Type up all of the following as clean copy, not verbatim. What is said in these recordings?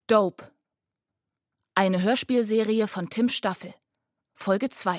Dope. Eine Hörspielserie von Tim Staffel. Folge 2.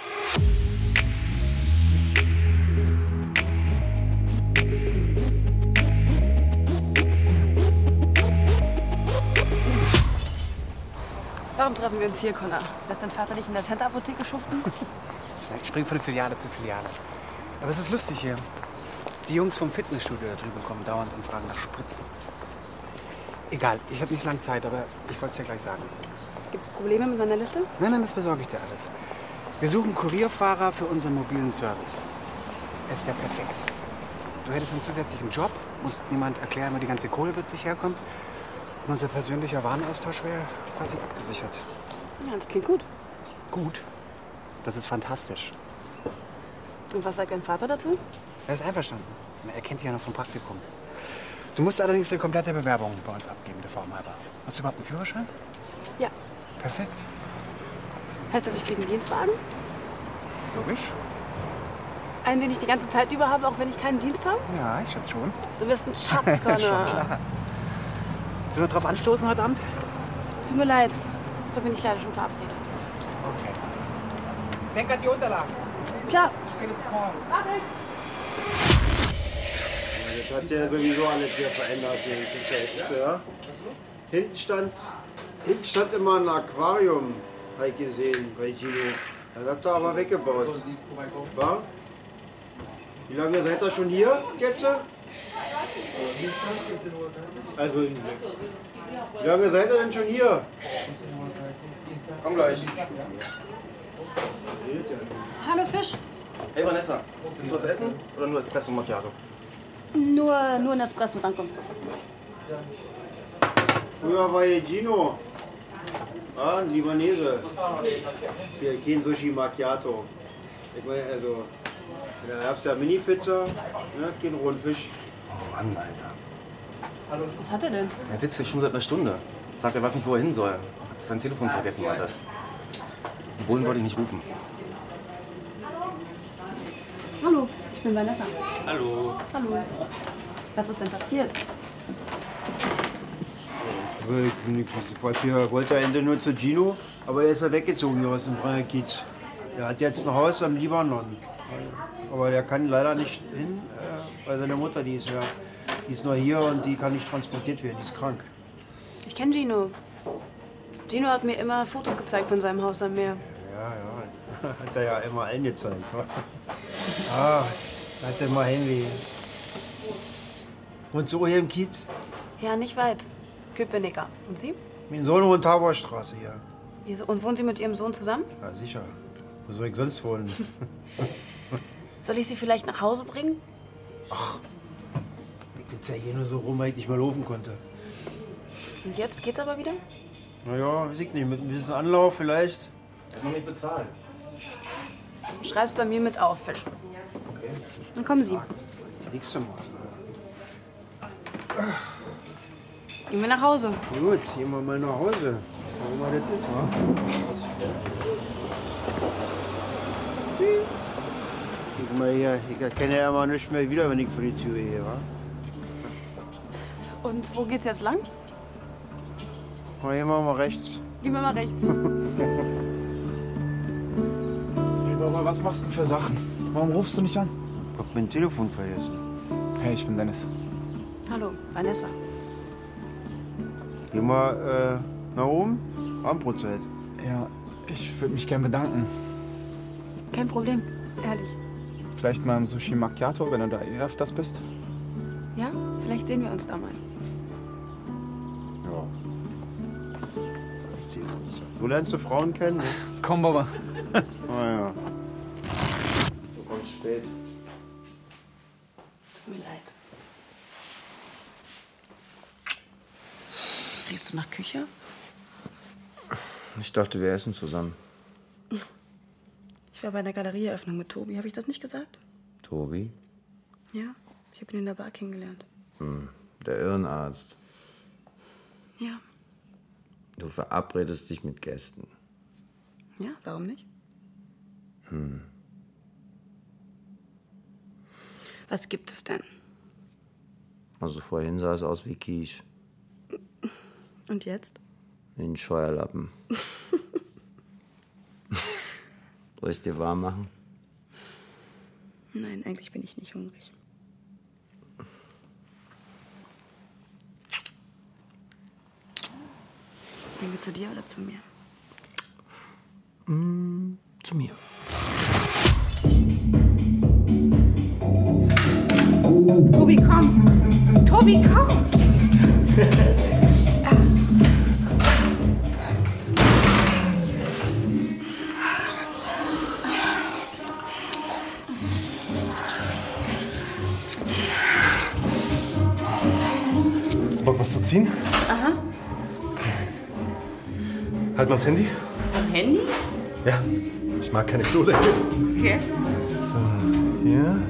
Warum treffen wir uns hier, Connor? Lässt dein Vater nicht in der Center-Apotheke schuften? Ich springe von Filiale zu Filiale. Aber es ist lustig hier. Die Jungs vom Fitnessstudio da drüben kommen dauernd und fragen nach Spritzen. Egal, ich habe nicht lange Zeit, aber ich wollte es ja gleich sagen. Gibt es Probleme mit meiner Liste? Nein, das besorge ich dir alles. Wir suchen Kurierfahrer für unseren mobilen Service. Es wäre perfekt. Du hättest einen zusätzlichen Job, musst niemand erklären, wo die ganze Kohle plötzlich herkommt. Und unser persönlicher Warenaustausch wäre quasi abgesichert. Ja, das klingt gut. Gut? Das ist fantastisch. Und was sagt dein Vater dazu? Er ist einverstanden. Er kennt dich ja noch vom Praktikum. Du musst allerdings eine komplette Bewerbung bei uns abgeben, der Form halber. Hast du überhaupt einen Führerschein? Ja. Perfekt. Heißt das, ich kriege einen Dienstwagen? Logisch. Einen, den ich die ganze Zeit über habe, auch wenn ich keinen Dienst habe? Ja, ich schätze schon. Du bist ein Schatz, Connor. Schon klar. Sollen wir drauf anstoßen heute Abend? Tut mir leid. Da bin ich leider schon verabredet. Okay. Denk an die Unterlagen. Klar. Spätestens morgen. Mach ich. Das hat ja sowieso alles hier verändert, das Geschäft, ja. Hinten stand immer ein Aquarium, habe ich gesehen, bei Gino. Das habt ihr aber weggebaut. War? Wie lange seid ihr schon hier jetzt? Also, wie lange seid ihr denn schon hier? Komm gleich. Hallo, Fisch. Hey Vanessa, willst du was essen oder nur Espresso Macchiato? Nur ein Espresso, danke. Früher war hier Gino. Ah, ein Libanese. Hier, kein Sushi Macchiato. Ich meine, also, da gab's ja Mini-Pizza, ne, kein rohen Fisch. Oh Mann, Alter. Was hat er denn? Er sitzt hier schon seit einer Stunde. Sagt, er weiß nicht, wo er hin soll. Hat sein Telefon vergessen, meinte er. Die Bullen wollte ich nicht rufen. Hallo, ich bin Vanessa. Hallo. Hallo. Was ist denn passiert? Ich wollte am Ende nur zu Gino, aber er ist ja weggezogen hier aus dem Freier Kiez. Er hat jetzt ein Haus am Libanon. Aber der kann leider nicht hin, weil seine Mutter, die ist noch hier und die kann nicht transportiert werden, die ist krank. Ich kenne Gino. Gino hat mir immer Fotos gezeigt von seinem Haus am Meer. Ja, hat er ja immer allen gezeigt. Ah, hat er mal Heimweh. Und so hier im Kiez? Ja, nicht weit. Köpenicker. Und Sie? Mein Sohn wohnt Taborstraße hier. Wieso? Und wohnen Sie mit Ihrem Sohn zusammen? Ja, sicher. Wo soll ich sonst wohnen? Soll ich Sie vielleicht nach Hause bringen? Ich sitze ja hier nur so rum, weil ich nicht mehr laufen konnte. Und jetzt geht's aber wieder? Naja, weiß ich nicht, mit ein bisschen Anlauf vielleicht. Er hat noch nicht bezahlt. Schreib's bei mir mit auf, Fisch. Okay. Dann kommen Sie. Nix zu machen. Gehen wir nach Hause. Gut, gehen wir mal nach Hause. Machen wir das mit, wa? Tschüss. Guck mal hier, ich erkenne ja immer nicht mehr wieder, wenn ich vor die Tür gehe, wa? Und wo geht's jetzt lang? Mal hier mal rechts. Gehen wir mal rechts. Lieber mal, was machst du denn für Sachen? Warum rufst du nicht an? Ich hab mein Telefon vergessen. Hey, ich bin Dennis. Hallo, Vanessa. Geh mal nach oben. Abendbrotzeit. Ja, ich würde mich gern bedanken. Kein Problem, ehrlich. Vielleicht mal im Sushi Macchiato, wenn du da öfters bist. Ja, vielleicht sehen wir uns da mal. Ja. So lernst du Frauen kennen, ne? Komm, Baba. Ah ja. Du kommst spät. Tut mir leid. Riechst du nach Küche? Ich dachte, wir essen zusammen. Ich war bei einer Galerieeröffnung mit Tobi. Habe ich das nicht gesagt? Tobi? Ja, ich habe ihn in der Bar kennengelernt. Der Irrenarzt. Ja. Du verabredest dich mit Gästen. Ja, warum nicht? Was gibt es denn? Also vorhin sah es aus wie Quiche. Und jetzt? In den Scheuerlappen. Soll ich dir warm machen? Nein, eigentlich bin ich nicht hungrig. Gehen wir zu dir oder zu mir? Zu mir. Tobi, komm! Tobi, komm! Hast du Bock, was zu ziehen? Aha. Halt mal das Handy. Am Handy? Ja, ich mag keine Klodecke. Okay. So, hier.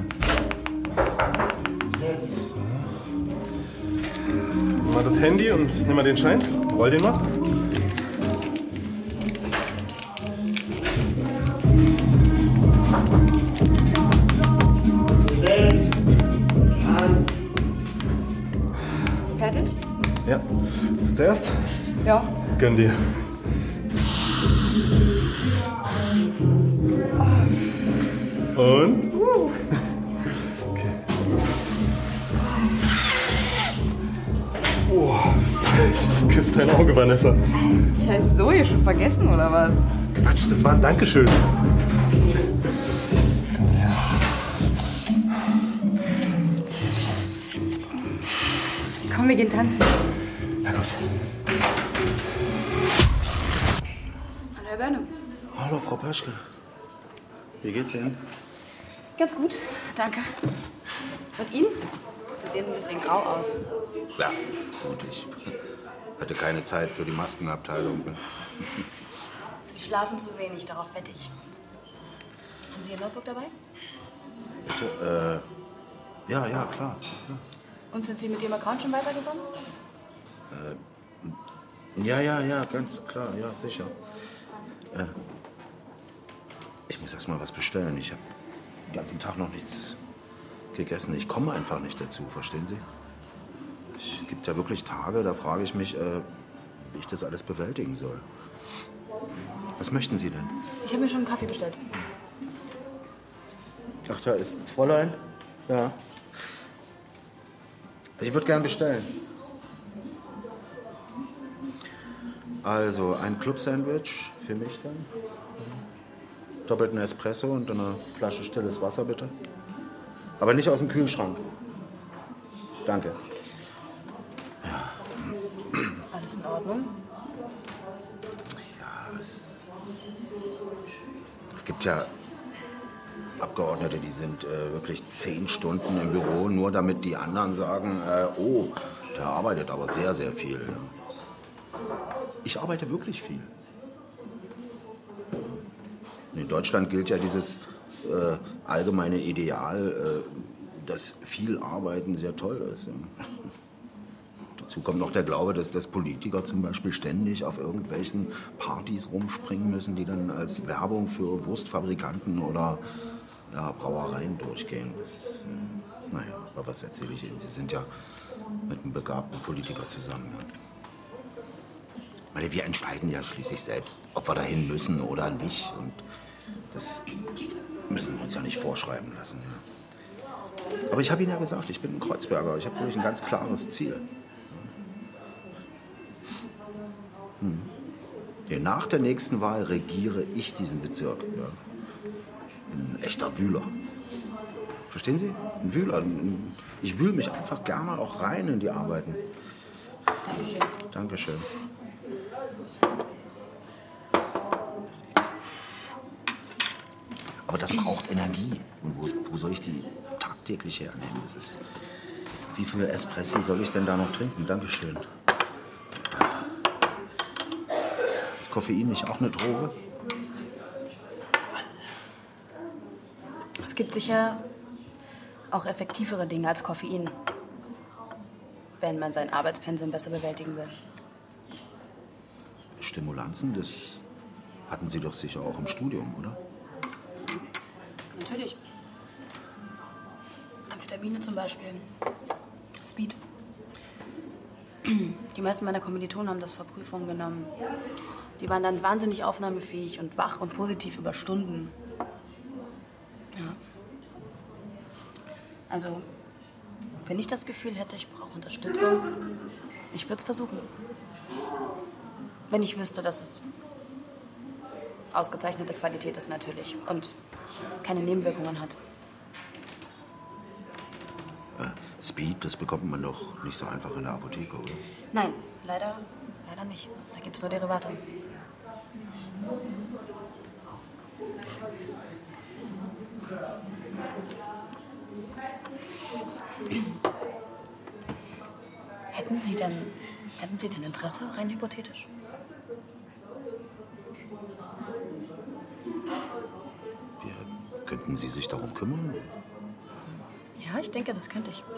So. Nimm mal das Handy und nimm mal den Schein. Roll den mal. Fertig? Ja. Willst du zuerst? Ja. Gönn dir. Und? Okay. Oh, ich küsse dein Auge, Vanessa. Ich heiße Zoe, schon vergessen, oder was? Quatsch, das war ein Dankeschön. Komm, wir gehen tanzen. Ja, komm. Hallo, Herr Börne. Hallo, Frau Paschke. Wie geht's Ihnen? Ganz gut, danke. Und Ihnen? Sie sehen ein bisschen grau aus. Ja, gut, ich hatte keine Zeit für die Maskenabteilung. Sie schlafen zu wenig, darauf wette ich. Haben Sie Ihr Notebook dabei? Bitte? Ja, klar. Ja. Und sind Sie mit Ihrem Account schon weitergekommen? Ja, ganz klar, ja, sicher. Ich muss erst mal was bestellen. Ich habe den ganzen Tag noch nichts gegessen. Ich komme einfach nicht dazu, verstehen Sie? Es gibt ja wirklich Tage, da frage ich mich, wie ich das alles bewältigen soll. Was möchten Sie denn? Ich habe mir schon einen Kaffee bestellt. Ach, da ist Fräulein. Ja. Ich würde gern bestellen. Also ein Club-Sandwich für mich dann. Doppelten Espresso und eine Flasche stilles Wasser, bitte. Aber nicht aus dem Kühlschrank. Danke. Alles in Ordnung? Es gibt ja Abgeordnete, die sind wirklich 10 Stunden im Büro, nur damit die anderen sagen, oh, der arbeitet aber sehr, sehr viel. Ich arbeite wirklich viel. In Deutschland gilt ja dieses allgemeine Ideal, dass viel Arbeiten sehr toll ist. Dazu kommt noch der Glaube, dass Politiker zum Beispiel ständig auf irgendwelchen Partys rumspringen müssen, die dann als Werbung für Wurstfabrikanten oder Brauereien durchgehen. Das ist, naja, aber was erzähle ich Ihnen? Sie sind ja mit einem begabten Politiker zusammen. Ja. Ich meine, wir entscheiden ja schließlich selbst, ob wir dahin müssen oder nicht. Und das müssen wir uns ja nicht vorschreiben lassen. Ja. Aber ich habe Ihnen ja gesagt, ich bin ein Kreuzberger. Ich habe wirklich ein ganz klares Ziel. Ja, nach der nächsten Wahl regiere ich diesen Bezirk. Ja. Ein echter Wühler. Verstehen Sie? Ein Wühler. Ich wühle mich einfach gerne auch rein in die Arbeiten. Dankeschön. Dankeschön. Aber das braucht Energie. Und wo soll ich die tagtäglich hernehmen? Das ist, wie viel Espresso soll ich denn da noch trinken? Dankeschön. Ist Koffein nicht auch eine Droge? Es gibt sicher auch effektivere Dinge als Koffein, wenn man sein Arbeitspensum besser bewältigen will. Stimulanzen, das hatten Sie doch sicher auch im Studium, oder? Natürlich. Amphetamine zum Beispiel. Speed. Die meisten meiner Kommilitonen haben das vor Prüfungen genommen. Die waren dann wahnsinnig aufnahmefähig und wach und positiv über Stunden. Ja. Also, wenn ich das Gefühl hätte, ich brauche Unterstützung, ich würde es versuchen. Wenn ich wüsste, dass es ausgezeichnete Qualität ist natürlich und keine Nebenwirkungen hat. Speed, das bekommt man doch nicht so einfach in der Apotheke, oder? Nein, leider nicht. Da gibt es nur Derivate. Hätten Sie denn Interesse, rein hypothetisch? Ja, könnten Sie sich darum kümmern? Ja, ich denke, das könnte ich.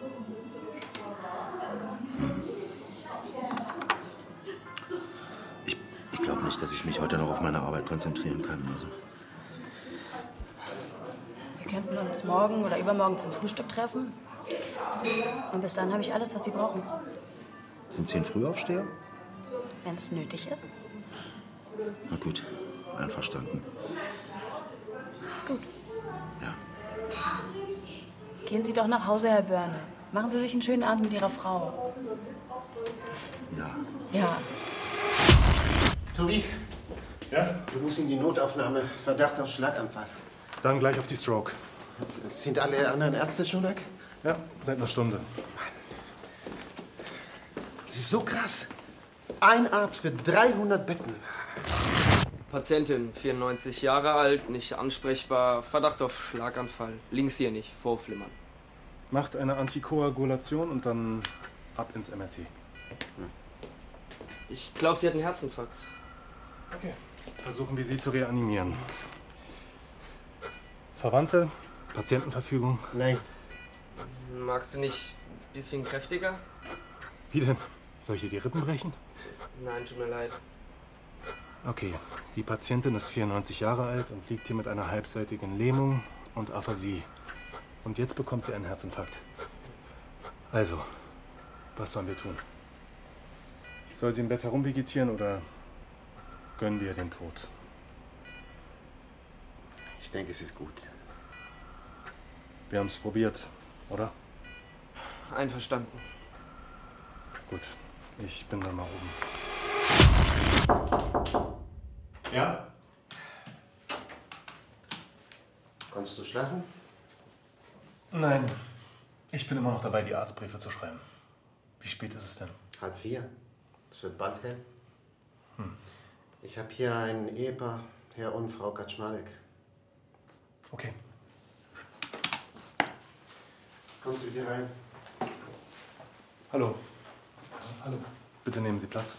Ich glaube nicht, dass ich mich heute noch auf meine Arbeit konzentrieren kann. Also. Wir könnten uns morgen oder übermorgen zum Frühstück treffen. Und bis dann habe ich alles, was Sie brauchen. Sind Sie ein Frühaufsteher? Wenn es nötig ist. Na gut, einverstanden. Gut. Ja. Gehen Sie doch nach Hause, Herr Börne. Machen Sie sich einen schönen Abend mit Ihrer Frau. Ja. Ja. Tobi, Ja? du musst in die Notaufnahme. Verdacht auf Schlaganfall. Dann gleich auf die Stroke. Sind alle anderen Ärzte schon weg? Ja, seit einer Stunde. Das ist so krass. Ein Arzt für 300 Betten. Patientin, 94 Jahre alt, nicht ansprechbar, Verdacht auf Schlaganfall. Links hier nicht, vorflimmern. Macht eine Antikoagulation und dann ab ins MRT. Ich glaube, sie hat einen Herzinfarkt. Okay. Versuchen wir sie zu reanimieren. Verwandte? Patientenverfügung? Nein. Magst du nicht ein bisschen kräftiger? Wie denn? Soll ich ihr die Rippen brechen? Nein, tut mir leid. Okay, die Patientin ist 94 Jahre alt und liegt hier mit einer halbseitigen Lähmung und Aphasie. Und jetzt bekommt sie einen Herzinfarkt. Also, was sollen wir tun? Soll sie im Bett herumvegetieren oder gönnen wir ihr den Tod? Ich denke, es ist gut. Wir haben es probiert, oder? Einverstanden. Gut, ich bin dann mal oben. Ja? Konntest du schlafen? Nein, ich bin immer noch dabei, die Arztbriefe zu schreiben. Wie spät ist es denn? 3:30. Es wird bald hell. Ich habe hier ein Ehepaar, Herr und Frau Kaczmarek. Okay. Kommen Sie bitte rein. Hallo. Hallo. Bitte nehmen Sie Platz.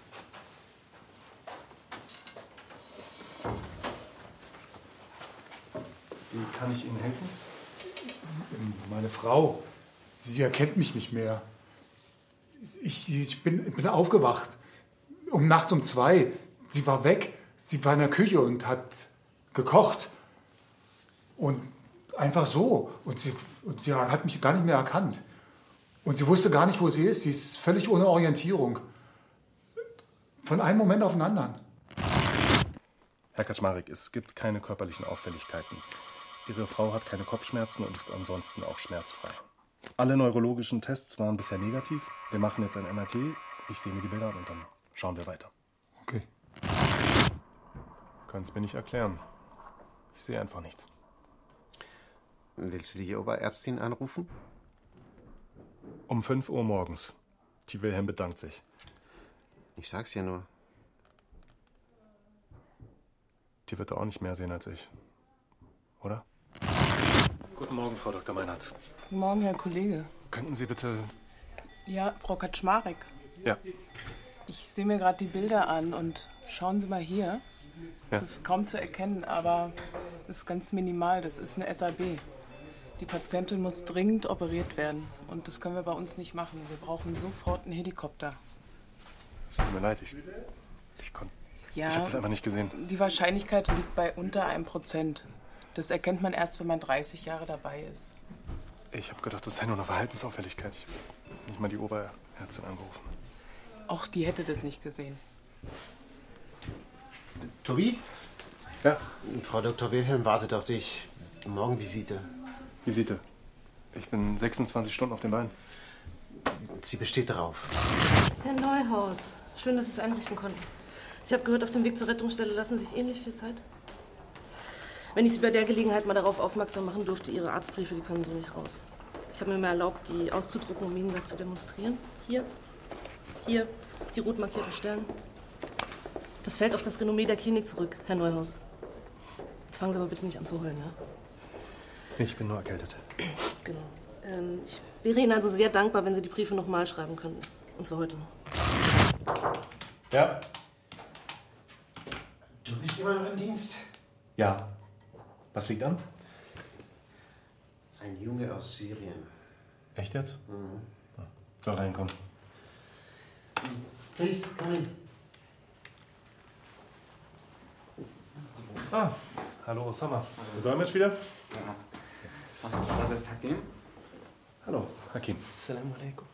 Wie kann ich Ihnen helfen? Meine Frau, sie erkennt mich nicht mehr. Ich bin aufgewacht. Nachts um 2. Sie war weg. Sie war in der Küche und hat gekocht. Und einfach so. Und sie hat mich gar nicht mehr erkannt. Und sie wusste gar nicht, wo sie ist. Sie ist völlig ohne Orientierung. Von einem Moment auf den anderen. Herr Kaczmarek, es gibt keine körperlichen Auffälligkeiten. Ihre Frau hat keine Kopfschmerzen und ist ansonsten auch schmerzfrei. Alle neurologischen Tests waren bisher negativ. Wir machen jetzt ein MRT. Ich sehe mir die Bilder an und dann schauen wir weiter. Okay. Können es mir nicht erklären. Ich sehe einfach nichts. Willst du die Oberärztin anrufen? Um 5 Uhr morgens. Die Wilhelm bedankt sich. Ich sag's ja nur. Die wird auch nicht mehr sehen als ich. Oder? Guten Morgen, Frau Dr. Meinhardt. Guten Morgen, Herr Kollege. Könnten Sie bitte... Ja, Frau Kaczmarek. Ja. Ich sehe mir gerade die Bilder an und schauen Sie mal hier. Ja. Das ist kaum zu erkennen, aber das ist ganz minimal. Das ist eine SAB. Die Patientin muss dringend operiert werden. Und das können wir bei uns nicht machen. Wir brauchen sofort einen Helikopter. Tut mir leid, ich konnte... Ja, Ich habe das einfach nicht gesehen. die Wahrscheinlichkeit liegt bei unter 1%. Das erkennt man erst, wenn man 30 Jahre dabei ist. Ich habe gedacht, das sei nur eine Verhaltensauffälligkeit. Ich habe nicht mal die Oberärztin angerufen. Auch die hätte das nicht gesehen. Tobi? Ja? Frau Dr. Wilhelm wartet auf dich. Morgen Visite. Visite. Ich bin 26 Stunden auf den Beinen. Sie besteht darauf. Herr Neuhaus, schön, dass Sie es einrichten konnten. Ich habe gehört, auf dem Weg zur Rettungsstelle lassen Sie sich ähnlich viel Zeit. Wenn ich Sie bei der Gelegenheit mal darauf aufmerksam machen durfte, Ihre Arztbriefe, die können so nicht raus. Ich habe mir mal erlaubt, die auszudrucken, um Ihnen das zu demonstrieren. Hier, die rot markierten Stellen. Das fällt auf das Renommee der Klinik zurück, Herr Neuhaus. Jetzt fangen Sie aber bitte nicht an zu heulen, ja? Ich bin nur erkältet. Genau. Ich wäre Ihnen also sehr dankbar, wenn Sie die Briefe nochmal schreiben könnten. Und zwar heute noch. Ja? Du bist immer noch im Dienst? Ja. Was liegt an? Ein Junge aus Syrien. Echt jetzt? Soll reinkommen. Please, come in. Ah, hallo Osama. Der Dolmetsch wieder? Ja. Das ist Hakim. Hallo, Hakim. Assalamu alaikum.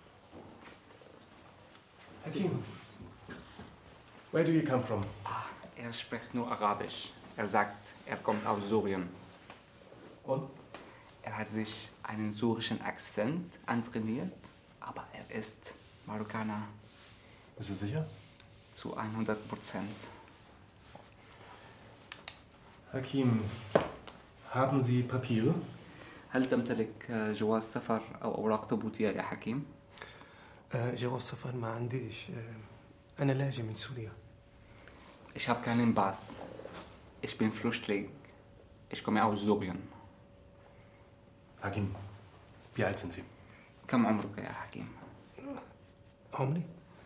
Hakim. Where do you come from? Er spricht nur Arabisch. Er sagt, er kommt aus Syrien. Und? Er hat sich einen syrischen Akzent antrainiert, aber er ist Marokkaner. Bist du sicher? Zu 100%. Hakim, haben Sie Papiere? هل تمتلك جواز سفر أو أوراق ثبوتية يا حكيم؟ جواز سفر ما عنديش. أنا لاجئ من سوريا. Ich habe keinen Pass. Ich bin Flüchtling. Ich komme aus Syrien. Hakim, wie alt sind Sie? كم عمرك يا حكيم؟ عمري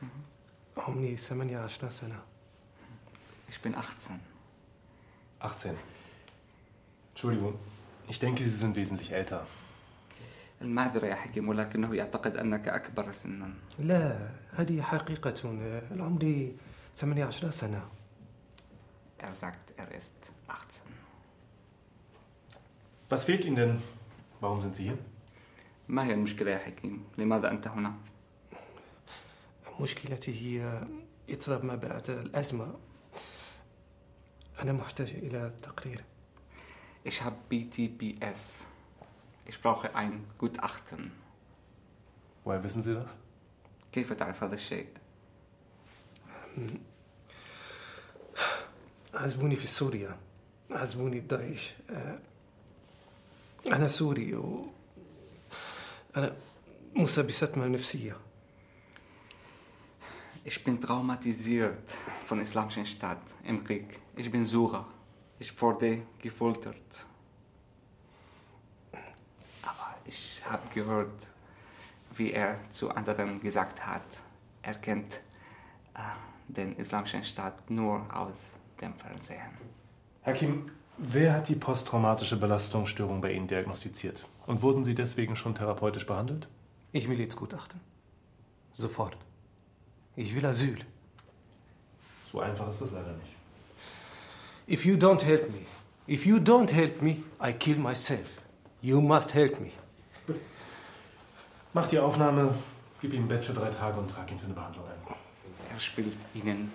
18 سنة. Ich bin 18. 18. Entschuldigung, ich denke, Sie sind wesentlich älter. المعذرة يا حكيم ولكنه يعتقد أنك أكبر سنا. لا، هذه حقيقة. العمر 18 سنة. Er sagt, er ist 18. Was fehlt Ihnen denn? Warum sind Sie hier? ما هي المشكلة يا حكيم؟ لماذا أنت هنا؟ مشكلتي هي اضطراب ما بعد الأزمة. أنا محتاج إلى تقرير. Ich habe BTPS. Ich brauche ein Gutachten. Woher wissen Sie das? كيف تعرف هذا الشيء؟ عزموني في سوريا. عزموني داعش. أنا سوري أنا مصاب بصدمة نفسية. Ich bin traumatisiert von Islamischen Staat im Krieg. Ich bin Syrer. Ich wurde gefoltert. Aber ich habe gehört, wie er zu anderen gesagt hat, er kennt den Islamischen Staat nur aus dem Fernsehen. Hakim, wer hat die posttraumatische Belastungsstörung bei Ihnen diagnostiziert? Und wurden Sie deswegen schon therapeutisch behandelt? Ich will jetzt Gutachten. Sofort. Ich will Asyl. So einfach ist das leider nicht. If you don't help me, I kill myself. You must help me. Gut. Mach die Aufnahme, gib ihm ein Bett für 3 Tage und trag ihn für eine Behandlung ein. Er spielt Ihnen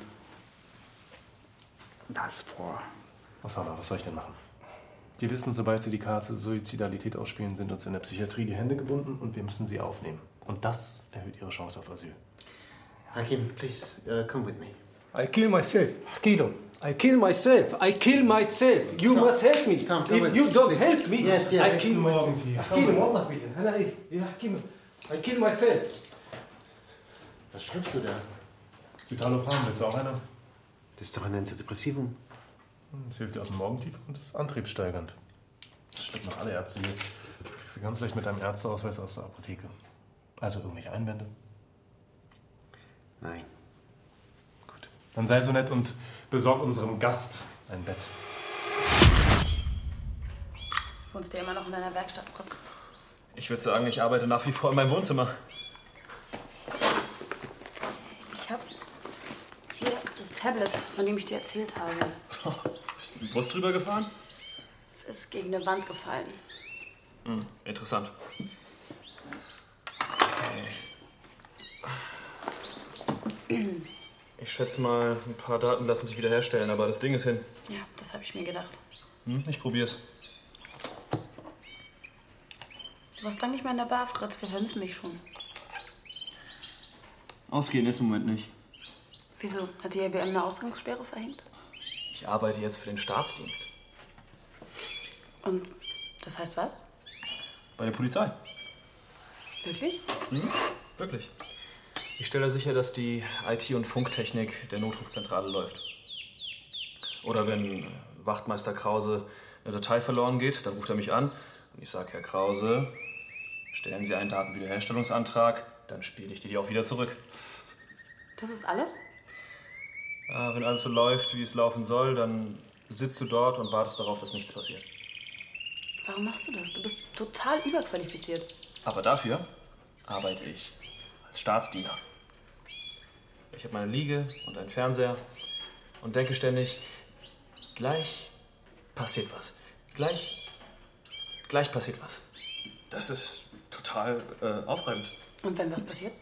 das vor. Osama, was soll ich denn machen? Die wissen, sobald sie die Karte Suizidalität ausspielen, sind uns in der Psychiatrie die Hände gebunden und wir müssen sie aufnehmen. Und das erhöht ihre Chance auf Asyl. Hakim, please, come with me. I kill myself. I kill myself. I kill myself. You must help me. If you don't help me, I kill myself. I kill myself. Was schreibst du da? Citalopram, willst du auch einer? Das ist doch ein Antidepressivum. Das hilft dir aus dem Morgentief und ist antriebssteigernd. Das stimmt noch alle Ärzte hier. Das kriegst du ganz leicht mit deinem Ärzteausweis aus der Apotheke. Also irgendwelche Einwände? Nein. Gut. Dann sei so nett und besorg unserem Gast ein Bett. Wohnst du immer noch in deiner Werkstatt, Fritz? Ich würde sagen, ich arbeite nach wie vor in meinem Wohnzimmer. Ich habe hier das Tablet, von dem ich dir erzählt habe. Bist du mit dem Bus drüber gefahren? Es ist gegen eine Wand gefallen. Interessant. Okay. Ich schätze mal, ein paar Daten lassen sich wiederherstellen, aber das Ding ist hin. Ja, das habe ich mir gedacht. Ich probier's. Du warst lange nicht mehr in der Bar, Fritz. Wir vermissen dich schon. Ausgehen ist im Moment nicht. Wieso? Hat die IBM eine Ausgangssperre verhängt? Ich arbeite jetzt für den Staatsdienst. Und das heißt was? Bei der Polizei. Wirklich? Wirklich. Ich stelle sicher, dass die IT- und Funktechnik der Notrufzentrale läuft. Oder wenn Wachtmeister Krause eine Datei verloren geht, dann ruft er mich an und ich sage, Herr Krause, stellen Sie einen Datenwiederherstellungsantrag, dann spiele ich die auch wieder zurück. Das ist alles? Wenn alles so läuft, wie es laufen soll, dann sitzt du dort und wartest darauf, dass nichts passiert. Warum machst du das? Du bist total überqualifiziert. Aber dafür arbeite ich als Staatsdiener. Ich habe meine Liege und einen Fernseher und denke ständig, gleich passiert was. Gleich passiert was. Das ist total aufreibend. Und wenn was passiert?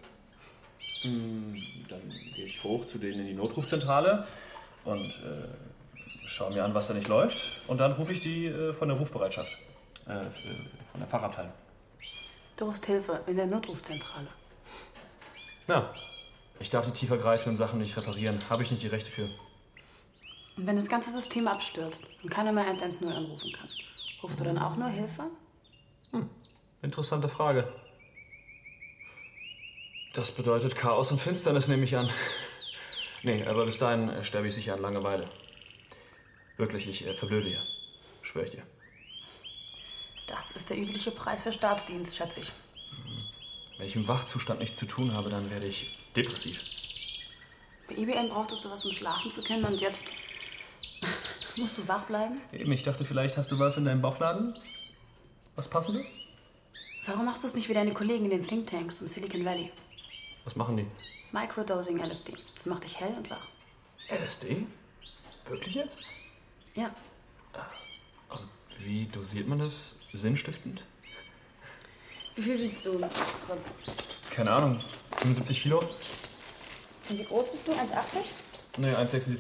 Dann gehe ich hoch zu denen in die Notrufzentrale und schaue mir an, was da nicht läuft. Und dann rufe ich die von der Rufbereitschaft, von der Fachabteilung. Du rufst Hilfe in der Notrufzentrale. Ja, ich darf die tiefergreifenden Sachen nicht reparieren. Habe ich nicht die Rechte für. Und wenn das ganze System abstürzt und keiner mehr 110 anrufen kann, rufst du dann auch nur Hilfe? Interessante Frage. Das bedeutet Chaos und Finsternis, nehme ich an. Nee, aber bis dahin sterbe ich sicher an Langeweile. Wirklich, ich verblöde hier. Schwör ich dir. Das ist der übliche Preis für Staatsdienst, schätze ich. Wenn ich im Wachzustand nichts zu tun habe, dann werde ich depressiv. Bei IBM brauchtest du was, um schlafen zu können und jetzt musst du wach bleiben? Eben, ich dachte, vielleicht hast du was in deinem Bauchladen? Was Passendes? Warum machst du es nicht wie deine Kollegen in den Thinktanks im Silicon Valley? Was machen die? Microdosing LSD. Das macht dich hell und wach. LSD? Wirklich jetzt? Ja. Und wie dosiert man das sinnstiftend? Wie viel willst du, Fritz? Keine Ahnung. 75 Kilo? Und wie groß bist du? 1,80? Nee, 1,76.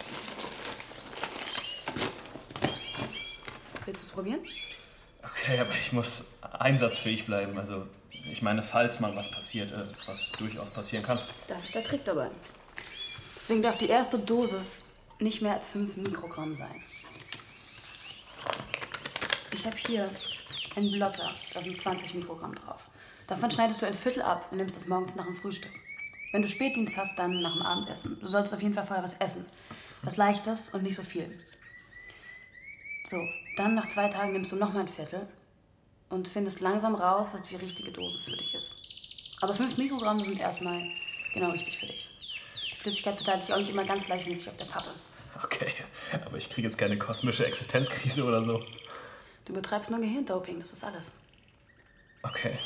Willst du es probieren? Okay, aber ich muss einsatzfähig bleiben. Also, ich meine, falls mal was passiert, was durchaus passieren kann. Das ist der Trick dabei. Deswegen darf die erste Dosis nicht mehr als 5 Mikrogramm sein. Ich habe hier einen Blotter, da sind 20 Mikrogramm drauf. Davon schneidest du ein Viertel ab und nimmst das morgens nach dem Frühstück. Wenn du Spätdienst hast, dann nach dem Abendessen. Du solltest auf jeden Fall vorher was essen. Was Leichtes und nicht so viel. So, dann nach 2 Tagen nimmst du noch mal ein Viertel und findest langsam raus, was die richtige Dosis für dich ist. Aber 5 Mikrogramm sind erstmal genau richtig für dich. Die Flüssigkeit verteilt sich auch nicht immer ganz gleichmäßig auf der Pappe. Okay, aber ich kriege jetzt keine kosmische Existenzkrise oder so. Du betreibst nur Gehirndoping, das ist alles. Okay.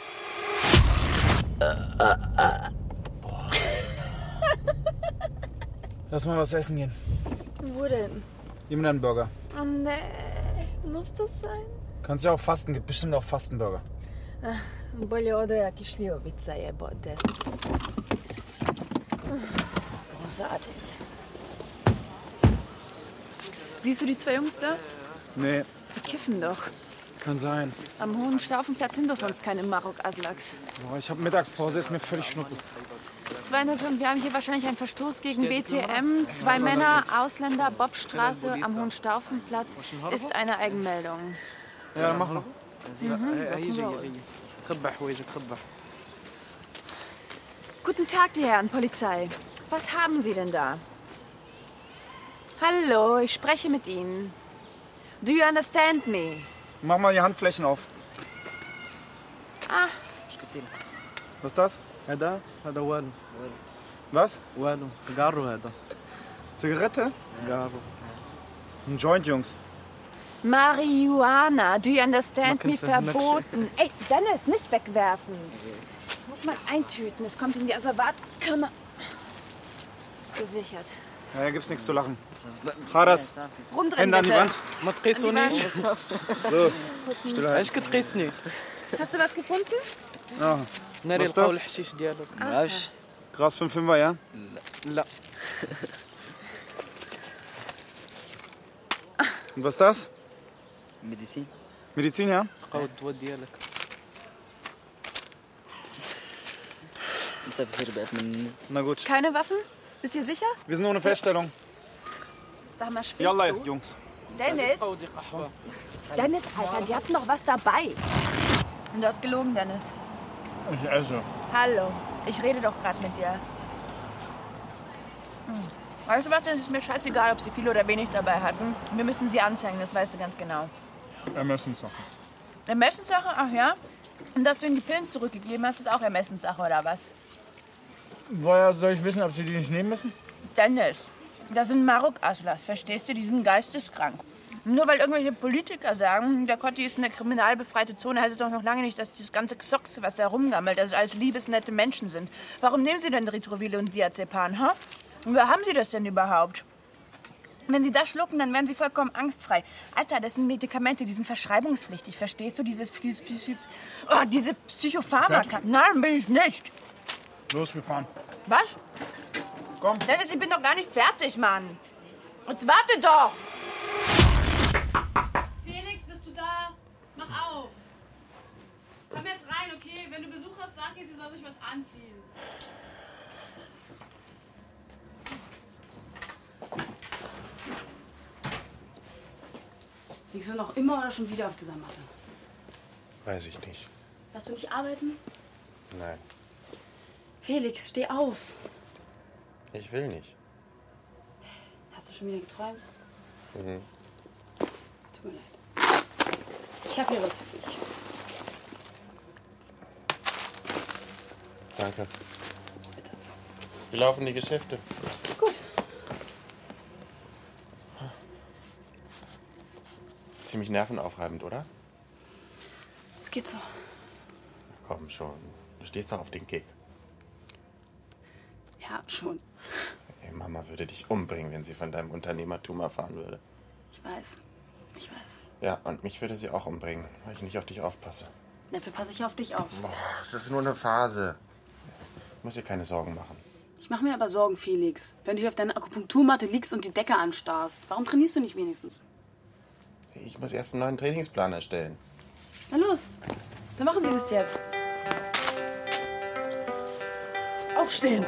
Lass mal was essen gehen. Wo denn? Gib mir einen Burger. Oh nee, muss das sein? Kannst ja auch fasten, gibt bestimmt auch Fastenburger. Bolje odo jak šljivovica jebote. Großartig. Siehst du die 2 Jungs da? Nee, Die kiffen doch. kann sein. Am Hohenstaufenplatz sind doch sonst keine Marok-Aslaks. Boah, ich hab Mittagspause, ist mir völlig schnuppe. 205, wir haben hier wahrscheinlich einen Verstoß gegen BTM. 2 Männer, Ausländer, Bobstraße am Hohenstaufenplatz. Ist eine Eigenmeldung. Ja, dann mach mal. Guten Tag, die Herren, Polizei. Was haben Sie denn da? Hallo, ich spreche mit Ihnen. Do you understand me? Mach mal die Handflächen auf. Ah, Was ist das? هذا وادو. Was? وادو. جارو هذا. Zigarette? جارو. Das ist ein Joint, Jungs. Marihuana, do you understand me? Man kann Verboten. Ey, Dennis, nicht wegwerfen. Das muss man eintüten. Es kommt in die Asservatkammer. Gesichert. Ja, da gibt's nichts zu lachen. Haras, Rumdrehen, Hände an die bitte. Wand. ما تقيسوا An die nicht. So, still ايش كتقيسني؟ Hast du was gefunden? Ja. ناري Was لقاو das? الحشيش ديالك. معرفش. Gras für einen Fünfer, ja? لا. Und was ist das? ميديسين. Medizin, ja? قوة ديالك. Na gut. Keine Waffen? Bist du sicher? Wir sind ohne Feststellung. Sag mal, spielst Yalla, du? Jungs. Dennis? Dennis, Alter, die hatten noch was dabei. Und du hast gelogen, Dennis. Ich esse. Hallo, ich rede doch gerade mit dir. Weißt du was, es ist mir scheißegal, ob sie viel oder wenig dabei hatten. Wir müssen sie anzeigen, das weißt du ganz genau. Ermessenssache. Ermessenssache? Ach ja? Und dass du ihnen die Pillen zurückgegeben hast, ist auch Ermessenssache, oder was? Woher soll ich wissen, ob sie die nicht nehmen müssen? Dennis, das sind Marok-Aslas, verstehst du? Die sind geisteskrank. Nur weil irgendwelche Politiker sagen, der Kotti ist eine kriminalbefreite Zone, heißt es doch noch lange nicht, dass dieses ganze Xocks, was da rumgammelt, also alles liebesnette Menschen sind. Warum nehmen sie denn Ritroviril und Diazepam, ha? Und woher haben sie das denn überhaupt? Wenn sie das schlucken, dann werden sie vollkommen angstfrei. Alter, das sind Medikamente, die sind verschreibungspflichtig, verstehst du? Diese Psychopharmaka. Nein, bin ich nicht. Los, wir fahren. Was? Komm. Dennis, ich bin doch gar nicht fertig, Mann. Jetzt warte doch. Felix, bist du da? Mach auf. Komm jetzt rein, okay? Wenn du Besuch hast, sag ihr, sie soll sich was anziehen. Liegst du noch immer oder schon wieder auf dieser Matte? Weiß ich nicht. Lass du nicht arbeiten? Nein, Felix, steh auf. ich will nicht. Hast du schon wieder geträumt? Mhm. Tut mir leid. Ich hab hier was für dich. Danke. Bitte. Wie laufen die Geschäfte? Gut. Ziemlich nervenaufreibend, oder? Es geht so. Komm schon. Du stehst doch auf den Kick. Ja, schon. Ey, Mama würde dich umbringen, wenn sie von deinem Unternehmertum erfahren würde. Ich weiß. Ich weiß. Ja, und mich würde sie auch umbringen, weil ich nicht auf dich aufpasse. Dafür passe ich auf dich auf. Boah, das ist nur eine Phase. Ich muss dir keine Sorgen machen. Ich mache mir aber Sorgen, Felix. Wenn du hier auf deiner Akupunkturmatte liegst und die Decke anstarrst. Warum trainierst du nicht wenigstens? Ich muss erst einen neuen Trainingsplan erstellen. Na los, dann machen wir das jetzt. Aufstehen.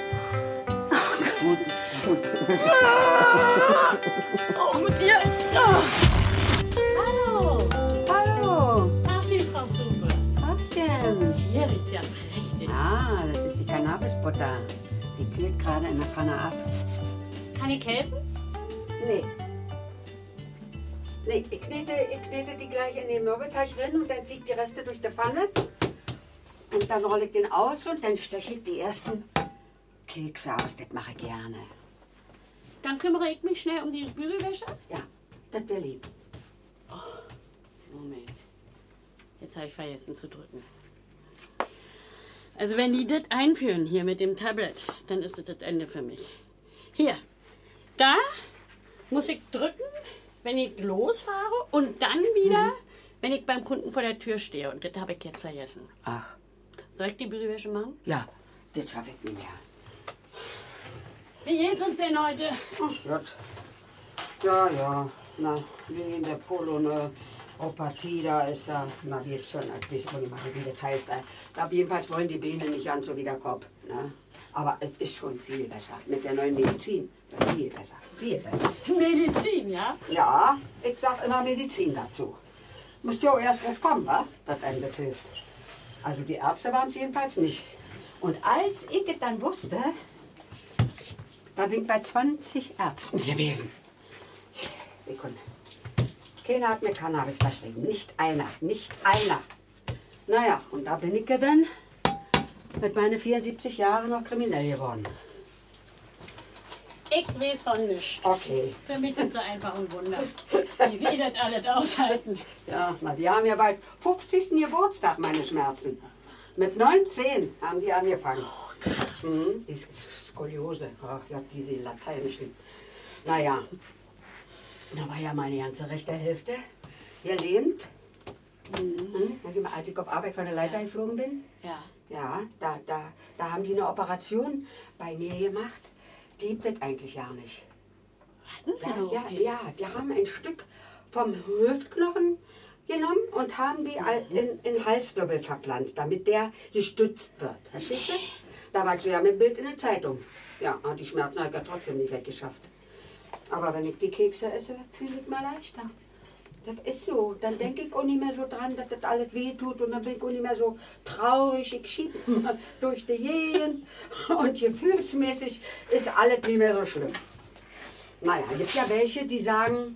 Auf mit dir. Hallo. Hallo. Ach, die Frau Suppe. Tagchen. Hier riecht's ja prächtig. Ah, das ist die Cannabisbutter. Die kühlt gerade in der Pfanne ab. Kann ich helfen? Nee. Nee, ich knete die gleich in den Mürbeteig rein und dann ziehe ich die Reste durch die Pfanne. Und dann rolle ich den aus und dann steche ich die ersten Kekse aus. Das mache ich gerne. Dann kümmere ich mich schnell um die Bügelwäsche. Ja, das wäre lieb. Moment. Jetzt habe ich vergessen zu drücken. Also wenn die das einführen hier mit dem Tablet, dann ist das Ende für mich. Hier, da muss ich drücken, wenn ich losfahre und dann wieder, wenn ich beim Kunden vor der Tür stehe. Und das habe ich jetzt vergessen. Ach. Soll ich die Bügelwäsche machen? Ja, das schaffe ich nicht mehr. Wie geht's uns denn heute? Ach Gott. Ja. Na, wie in der Polopathie, da ist ja, na, wie es schon, ich weiß nicht mal, wie das heißt. Aber jedenfalls wollen die Beine nicht ganz so wie der Kopf. Ne? Aber es ist schon viel besser. Mit der neuen Medizin. Viel besser. Viel besser. Medizin, ja? Ja, ich sag immer Medizin dazu. Musst ja auch erst drauf kommen, wa? Dass einem das hilft. Also die Ärzte waren es jedenfalls nicht. Und als ich es dann wusste, da bin ich bei 20 Ärzten gewesen. Sekunde. Keiner hat mir Cannabis verschrieben. Nicht einer. Nicht einer. Naja, und da bin ich ja dann mit meinen 74 Jahren noch kriminell geworden. Ich weiß von nichts. Okay. Für mich sind sie einfach ein Wunder. Wie sie das alles aushalten. Ja, na, die haben ja bald 50. Geburtstag, meine Schmerzen. Mit 19 haben die angefangen. Oh, krass. Die Skoliose. Ach ja, diese lateinischen. Naja, da war ja meine ganze rechte Hälfte gelähmt. Als ich auf Arbeit von der Leiter geflogen bin, ja, da haben die eine Operation bei mir gemacht. Die gibt es eigentlich gar nicht. Ja, die haben ein Stück vom Hüftknochen genommen und haben die in den Halswirbel verpflanzt, damit der gestützt wird. Verstehst du? Da war ich so ja mit dem Bild in der Zeitung. Ja, und die Schmerzen habe ich ja trotzdem nicht weggeschafft. Aber wenn ich die Kekse esse, fühle ich mal leichter. Das ist so. Dann denke ich auch nicht mehr so dran, dass das alles wehtut. Und dann bin ich auch nicht mehr so traurig. Ich schiebe durch die Gegend. Und gefühlsmäßig ist alles nicht mehr so schlimm. Naja, es gibt ja welche, die sagen,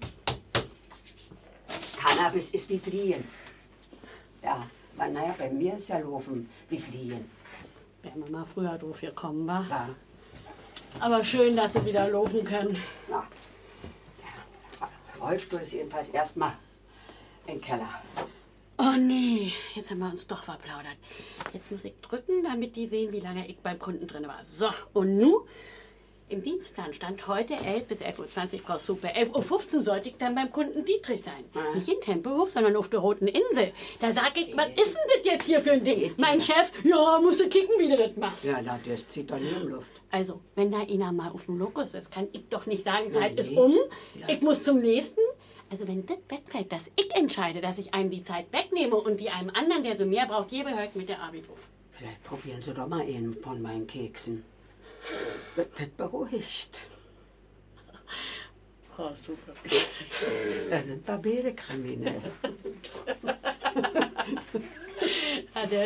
Cannabis ist wie Fliehen. Ja, aber naja, bei mir ist ja Laufen wie Fliehen. Wären wir mal früher doof gekommen, wa? Ja. Aber schön, dass Sie wieder laufen können. Ja. Der Rollstuhl ist jedenfalls erstmal im Keller. Oh nee, jetzt haben wir uns doch verplaudert. Jetzt muss ich drücken, damit die sehen, wie lange ich beim Kunden drin war. So, und nun? Im Dienstplan stand heute 11 bis 11.20 Uhr, Frau Suppe. 11.15 Uhr sollte ich dann beim Kunden Dietrich sein. Nicht in Tempelhof, sondern auf der Roten Insel. Da sag ich, was ist denn das jetzt hier für ein Ding? Mein Chef, ja, musst du kicken, wie du das machst. Ja, das zieht doch nie in Luft. Also, wenn da einer mal auf dem Lokus ist, kann ich doch nicht sagen, Zeit ist um. Ja. Ich muss zum nächsten. Also, wenn das wegfällt, dass ich entscheide, dass ich einem die Zeit wegnehme und die einem anderen, der so mehr braucht, gebe, hört mit der Arbeit auf. Vielleicht probieren Sie doch mal einen von meinen Keksen. Das beruhigt. Oh, super. Da sind wir beide kriminell. Na denn?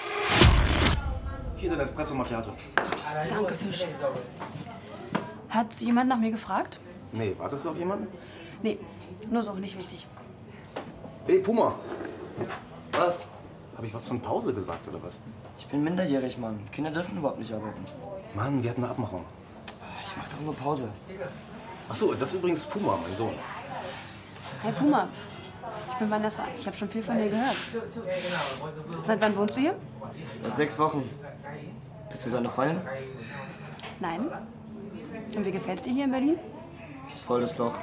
Hier, dein Espresso Macchiato. Danke, Fisch. Hat jemand nach mir gefragt? Nee, wartest du auf jemanden? Nee, nur so, nicht wichtig. Hey, Puma. Was? Habe ich was von Pause gesagt, oder was? Ich bin minderjährig, Mann. Kinder dürfen überhaupt nicht arbeiten. Mann, wir hatten eine Abmachung. Ich mach doch nur Pause. Ach so, das ist übrigens Puma, mein Sohn. Hey Puma, ich bin Vanessa. Ich habe schon viel von dir gehört. Seit wann wohnst du hier? Seit 6 Wochen. Bist du seine Freundin? Nein. Und wie gefällt's dir hier in Berlin? Das ist voll das Loch.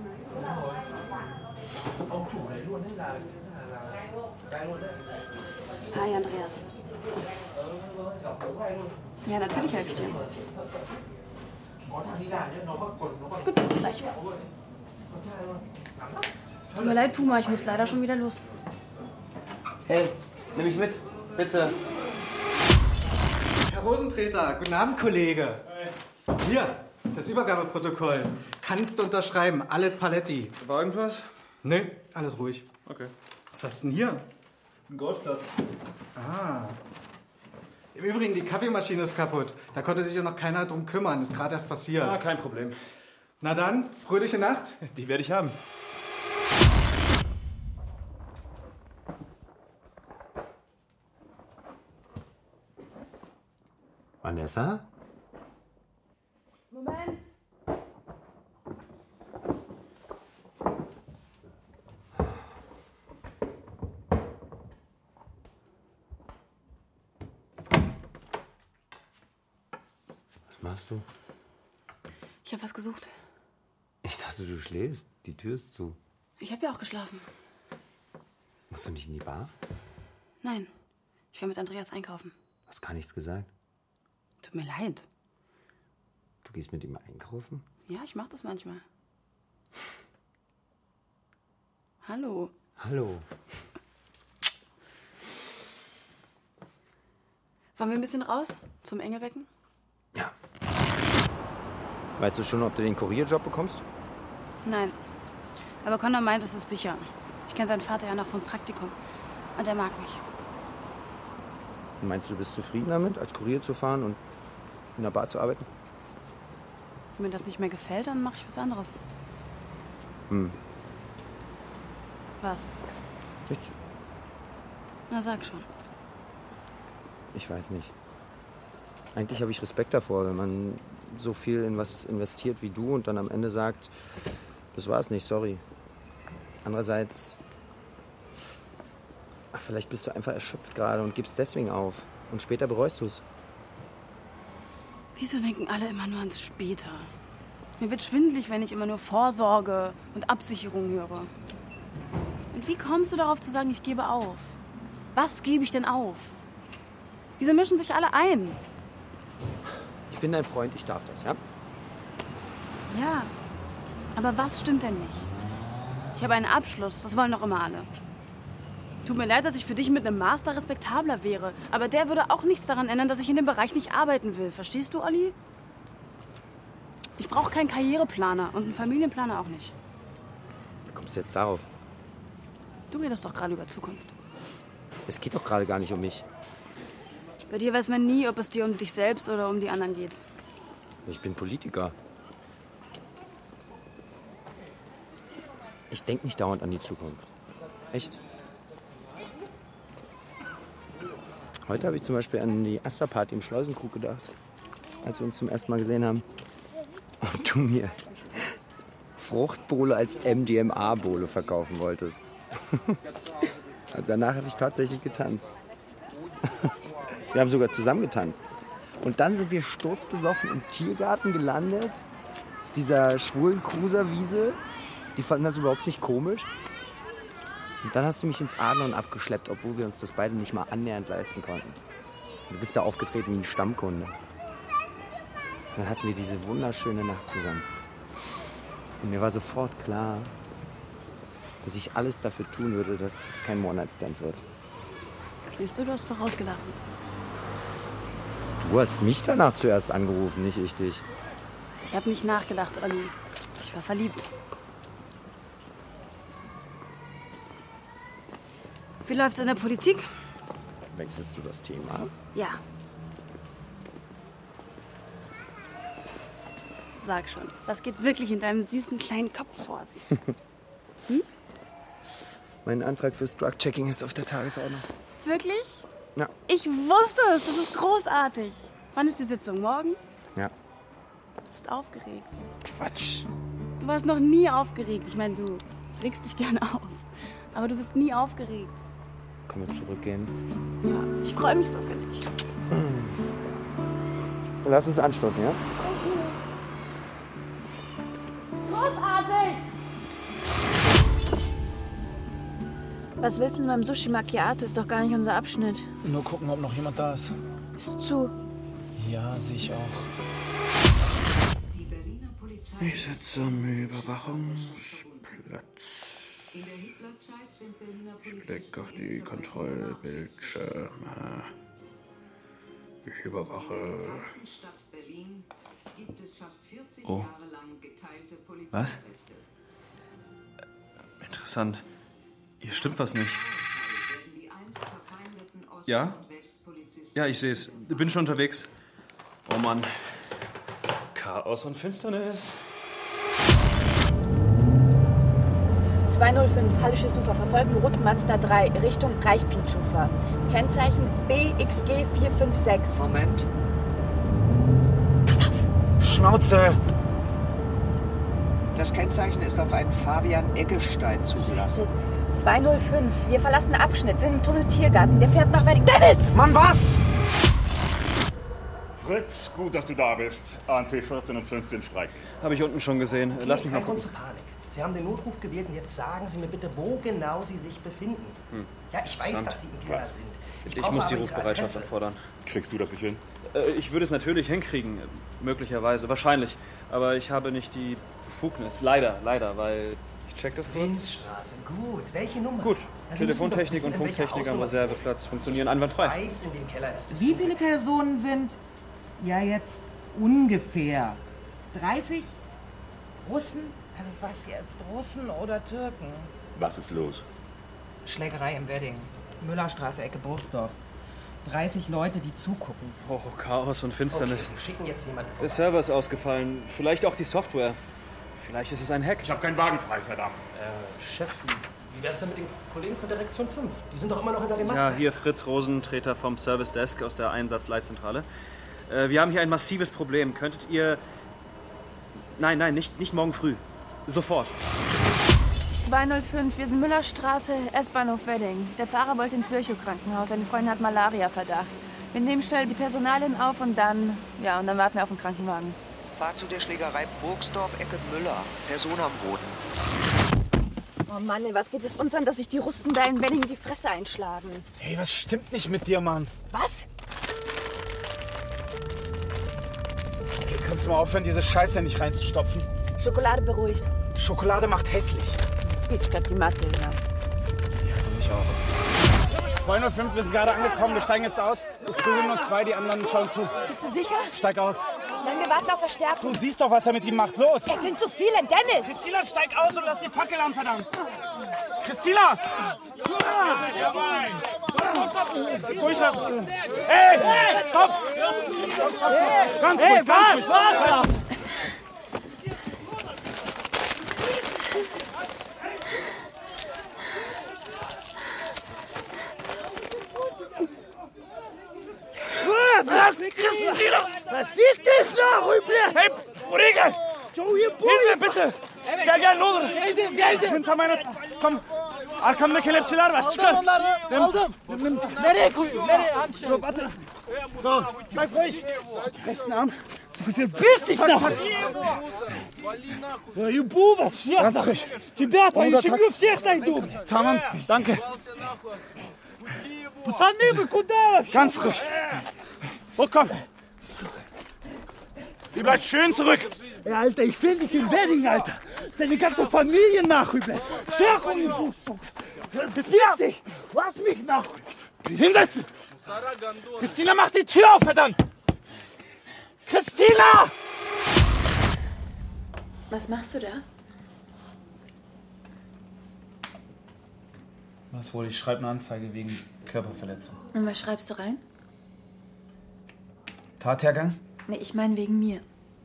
Hi, Andreas. Ja, natürlich helfe ich dir. Gut, bis gleich. Tut mir leid, Puma, ich muss leider schon wieder los. Hey, nimm mich mit, bitte. Herr Rosentreter, guten Abend, Kollege. Hier, das Übergabeprotokoll. Kannst du unterschreiben, alle Paletti. War irgendwas? Nee, alles ruhig. Okay. Was hast du denn hier? Ein Golfplatz. Ah. Im Übrigen, die Kaffeemaschine ist kaputt. Da konnte sich ja noch keiner drum kümmern. Ist gerade erst passiert. Ah, kein Problem. Na dann, fröhliche Nacht. Die werde ich haben. Vanessa? Moment. Was machst du? Ich habe was gesucht. Ich dachte, du schläfst. Die Tür ist zu. Ich habe ja auch geschlafen. Musst du nicht in die Bar? Nein, ich war mit Andreas einkaufen. Hast gar nichts gesagt. Tut mir leid. Du gehst mit ihm einkaufen? Ja, ich mache das manchmal. Hallo. Hallo. Wollen wir ein bisschen raus? Zum Engelwecken? Weißt du schon, ob du den Kurierjob bekommst? Nein. Aber Conor meint, es ist sicher. Ich kenne seinen Vater ja noch vom Praktikum. Und er mag mich. Meinst du, du bist zufrieden damit, als Kurier zu fahren und in der Bar zu arbeiten? Wenn mir das nicht mehr gefällt, dann mache ich was anderes. Was? Nichts. Na, sag schon. Ich weiß nicht. Eigentlich habe ich Respekt davor, wenn man so viel in was investiert wie du und dann am Ende sagt, das war's nicht, sorry. Andererseits, vielleicht bist du einfach erschöpft gerade und gibst deswegen auf. Und später bereust du's. Wieso denken alle immer nur ans Später? Mir wird schwindelig, wenn ich immer nur Vorsorge und Absicherung höre. Und wie kommst du darauf zu sagen, ich gebe auf? Was gebe ich denn auf? Wieso mischen sich alle ein? Ich bin dein Freund, ich darf das, ja? Ja, aber was stimmt denn nicht? Ich habe einen Abschluss, das wollen doch immer alle. Tut mir leid, dass ich für dich mit einem Master respektabler wäre, aber der würde auch nichts daran ändern, dass ich in dem Bereich nicht arbeiten will. Verstehst du, Olli? Ich brauche keinen Karriereplaner und einen Familienplaner auch nicht. Wie kommst du jetzt darauf? Du redest doch gerade über Zukunft. Es geht doch gerade gar nicht um mich. Bei dir weiß man nie, ob es dir um dich selbst oder um die anderen geht. Ich bin Politiker. Ich denke nicht dauernd an die Zukunft. Echt. Heute habe ich zum Beispiel an die Asterparty im Schleusenkrug gedacht, als wir uns zum ersten Mal gesehen haben. Und du mir Fruchtbowle als MDMA-Bowle verkaufen wolltest. Danach habe ich tatsächlich getanzt. Wir haben sogar zusammen getanzt. Und dann sind wir sturzbesoffen im Tiergarten gelandet. Dieser schwulen Cruiserwiese. Die fanden das überhaupt nicht komisch. Und dann hast du mich ins Adlon abgeschleppt, obwohl wir uns das beide nicht mal annähernd leisten konnten. Du bist da aufgetreten wie ein Stammkunde. Dann hatten wir diese wunderschöne Nacht zusammen. Und mir war sofort klar, dass ich alles dafür tun würde, dass das kein One-Night-Stand wird. Siehst du, du hast vorausgedacht. Du hast mich danach zuerst angerufen, nicht ich dich. Ich habe nicht nachgedacht, Olli. Ich war verliebt. Wie läuft's in der Politik? Wechselst du das Thema? Ja. Sag schon, was geht wirklich in deinem süßen kleinen Kopf vor sich? Hm? Mein Antrag fürs Drug-Checking ist auf der Tagesordnung. Wirklich? Ja. Ich wusste es, das ist großartig. Wann ist die Sitzung? Morgen? Ja. Du bist aufgeregt. Quatsch. Du warst noch nie aufgeregt. Ich meine, du regst dich gerne auf. Aber du bist nie aufgeregt. Können wir zurückgehen? Ja, ich freue mich so für dich. Lass uns anstoßen, ja? Großartig! Was willst du denn beim Sushi Macchiato? Ist doch gar nicht unser Abschnitt. Nur gucken, ob noch jemand da ist. Ist zu. Ja, sehe ich auch. Ich sitze am Überwachungsplatz. Ich blicke auf die Kontrollbildschirme. Ich überwache. Oh. Was? Interessant. Hier stimmt was nicht. Ja? Ja, ich sehe es. Bin schon unterwegs. Oh Mann. Chaos und Finsternis. 205, Hallisches Ufer, verfolgen Route Mazda 3, Richtung Reichpietschufer. Kennzeichen BXG 456. Moment. Pass auf! Schnauze! Das Kennzeichen ist auf einen Fabian Eggestein zugelassen. 205, wir verlassen den Abschnitt, sind im Tunnel Tiergarten, der fährt nach Wedding. Dennis! Mann, was? Fritz, gut, dass du da bist. ANP 14 und 15 streiken. Habe ich unten schon gesehen. Okay, Lass mich mal kein Grund gucken. zur Panik. Sie haben den Notruf gewählt und jetzt sagen Sie mir bitte, wo genau Sie sich befinden. Ja, ich weiß, Verdammt. dass Sie im Keller Was? sind. Ich brauche muss die aber Ihre Rufbereitschaft Adresse. anfordern. Kriegst du das nicht hin? Ich würde es natürlich hinkriegen. Möglicherweise. Wahrscheinlich. Aber ich habe nicht die Befugnis. Leider, weil... Ich check das kurz. Winzstraße, gut. Welche Nummer? Gut. Na, Sie müssen doch Telefontechnik wissen, und in welcher Funktechnik am Hausnummer. Reserveplatz funktionieren einwandfrei. Ich weiß, in dem Keller ist es. Wie viele Personen sind ja jetzt ungefähr? 30? Russen? Also was jetzt? Russen oder Türken? Was ist los? Schlägerei im Wedding. Müllerstraße, Ecke Bruchsdorf. 30 Leute, die zugucken. Oh, Chaos und Finsternis. Okay, wir schicken jetzt jemanden Der vorbei. Server ist ausgefallen. Vielleicht auch die Software. Vielleicht ist es ein Hack. Ich habe keinen Wagen frei, verdammt. Chef, wie wär's denn mit den Kollegen von Direktion 5? Die sind doch immer noch hinter dem Ja, Mazda. hier Fritz Rosentreter vom Service Desk aus der Einsatzleitzentrale. Wir haben hier ein massives Problem. Könntet ihr... Nein, nicht morgen früh. Sofort. 205, wir sind Müllerstraße, S-Bahnhof Wedding. Der Fahrer wollte ins Virchow-Krankenhaus. Seine Freundin hat Malaria-Verdacht. Wir nehmen schnell die Personalin auf und dann warten wir auf den Krankenwagen. Fahr zu der Schlägerei Burgsdorf, Ecke Müller. Person am Boden. Oh Mann, was geht es uns an, dass sich die Russen da in Wedding die Fresse einschlagen? Hey, was stimmt nicht mit dir, Mann? Was? Okay, kannst du mal aufhören, diese Scheiße nicht reinzustopfen? Schokolade beruhigt. Schokolade macht hässlich. Pitschka die Mathe, ja. Ich auch. 2:05 Uhr, wir sind gerade angekommen, wir steigen jetzt aus. Ich prüfe nur 2, die anderen schauen zu. Bist du sicher? Steig aus. Nein, wir warten auf Verstärkung. Du siehst doch, was er mit ihm macht. Los! Es sind zu viele, Dennis! Christina, steig aus und lass die Fackel an, verdammt! Christina! Durchlassen! Hey! Stopp! Ganz ruhig, ganz ruhig! Christina! Was sieht das noch, Rüble? Hey, Kollege! Hilf mir bitte! Gel ne olur. Geldim. Hinter meiner... Komm. Arkamda kelepçeler var. Çıkar. Aldım. Nereye koyayım? Nereye? Hangi So, warte. So, bleib ruhig. Rechten Arm. Verpiss dich doch! Jubu, was hier? Ganz ruhig. Тебя ищу всех найду. Tamam, danke. Пацаны, куда? Ganz ruhig. Oh, komm. Die bleibt schön zurück. Ja, Alter, ich finde dich in Wedding, Alter. Deine ganze Familie nachrüble. Scherchung im Buchzug. Besiehst dich. Lass mich nach. Hinsetzen. Christina, mach die Tür auf, verdammt. Christina! Was machst du da? Was wohl? Ich schreibe eine Anzeige wegen Körperverletzung. Und was schreibst du rein? Tathergang? Nee, ich meine wegen mir.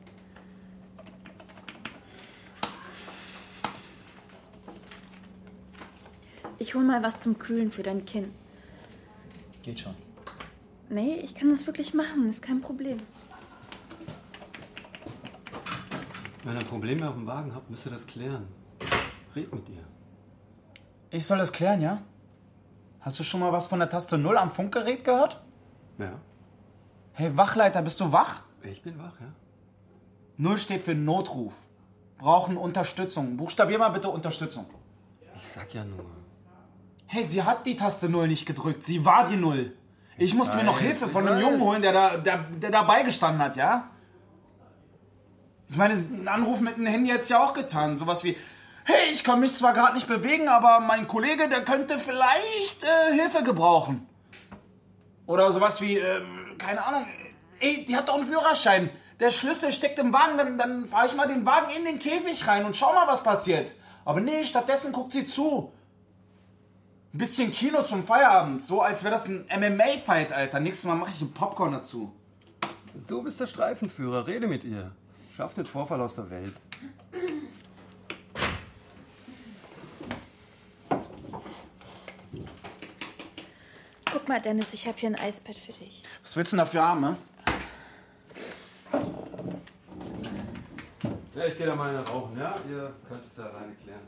Ich hol mal was zum Kühlen für dein Kinn. Geht schon. Nee, ich kann das wirklich machen, ist kein Problem. Wenn ihr Probleme auf dem Wagen habt, müsst ihr das klären. Red mit ihr. Ich soll das klären, ja? Hast du schon mal was von der Taste 0 am Funkgerät gehört? Ja. Hey, Wachleiter, bist du wach? Ich bin wach, ja. 0 steht für Notruf. Brauchen Unterstützung. Buchstabier mal bitte Unterstützung. Ich sag ja nur. Hey, sie hat die Taste 0 nicht gedrückt. Sie war die 0. Ich musste mir noch Hilfe von einem Jungen holen, der dabei gestanden hat, ja? Ich meine, einen Anruf mit dem Handy hätte es ja auch getan. Sowas wie, hey, ich kann mich zwar gerade nicht bewegen, aber mein Kollege, der könnte vielleicht Hilfe gebrauchen. Oder sowas wie, keine Ahnung, ey, die hat doch einen Führerschein. Der Schlüssel steckt im Wagen, dann fahre ich mal den Wagen in den Käfig rein und schau mal, was passiert. Aber nee, stattdessen guckt sie zu. Ein bisschen Kino zum Feierabend, so als wäre das ein MMA-Fight, Alter. Nächstes Mal mache ich einen Popcorn dazu. Du bist der Streifenführer, rede mit ihr. Schaff den Vorfall aus der Welt. Guck mal, Dennis, ich habe hier ein Eisbett für dich. Was willst du denn dafür haben, ne? Ja, ich gehe da mal eine rauchen, ja? Ihr könnt es ja alleine klären.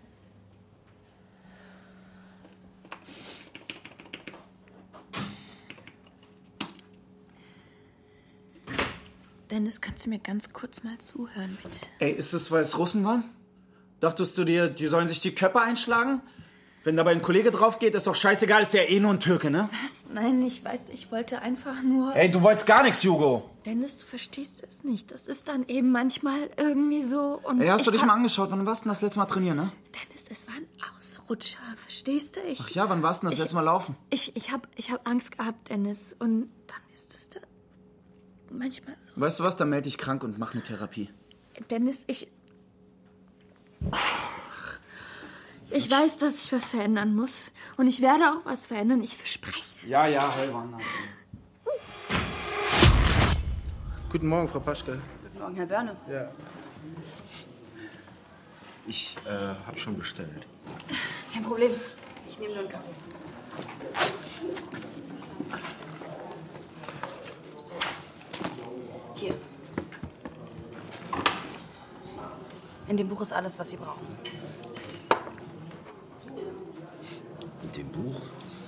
Dennis, kannst du mir ganz kurz mal zuhören, bitte? Ey, ist das, weil es Russen waren? Dachtest du dir, die sollen sich die Köpfe einschlagen? Wenn dabei ein Kollege drauf geht, ist doch scheißegal, ist ja eh nur ein Türke, ne? Was? Nein, ich weiß, ich wollte einfach nur... Ey, du wolltest gar nichts, Hugo. Dennis, du verstehst es nicht. Das ist dann eben manchmal irgendwie so und... Ey, hast du dich mal angeschaut? Wann warst du denn das letzte Mal trainieren, ne? Dennis, es war ein Ausrutscher, verstehst du? Ach ja, wann warst du denn das letzte Mal laufen? Ich hab Angst gehabt, Dennis. Und dann ist es dann manchmal so... Weißt du was, dann melde dich krank und mach eine Therapie. Dennis, ich weiß, dass ich was verändern muss. Und ich werde auch was verändern, ich verspreche. Ja, Hellwann. Guten Morgen, Frau Paschke. Guten Morgen, Herr Börne. Ja. Ich habe schon bestellt. Kein Problem. Ich nehme nur einen Kaffee. So. Hier. In dem Buch ist alles, was Sie brauchen. In dem Buch?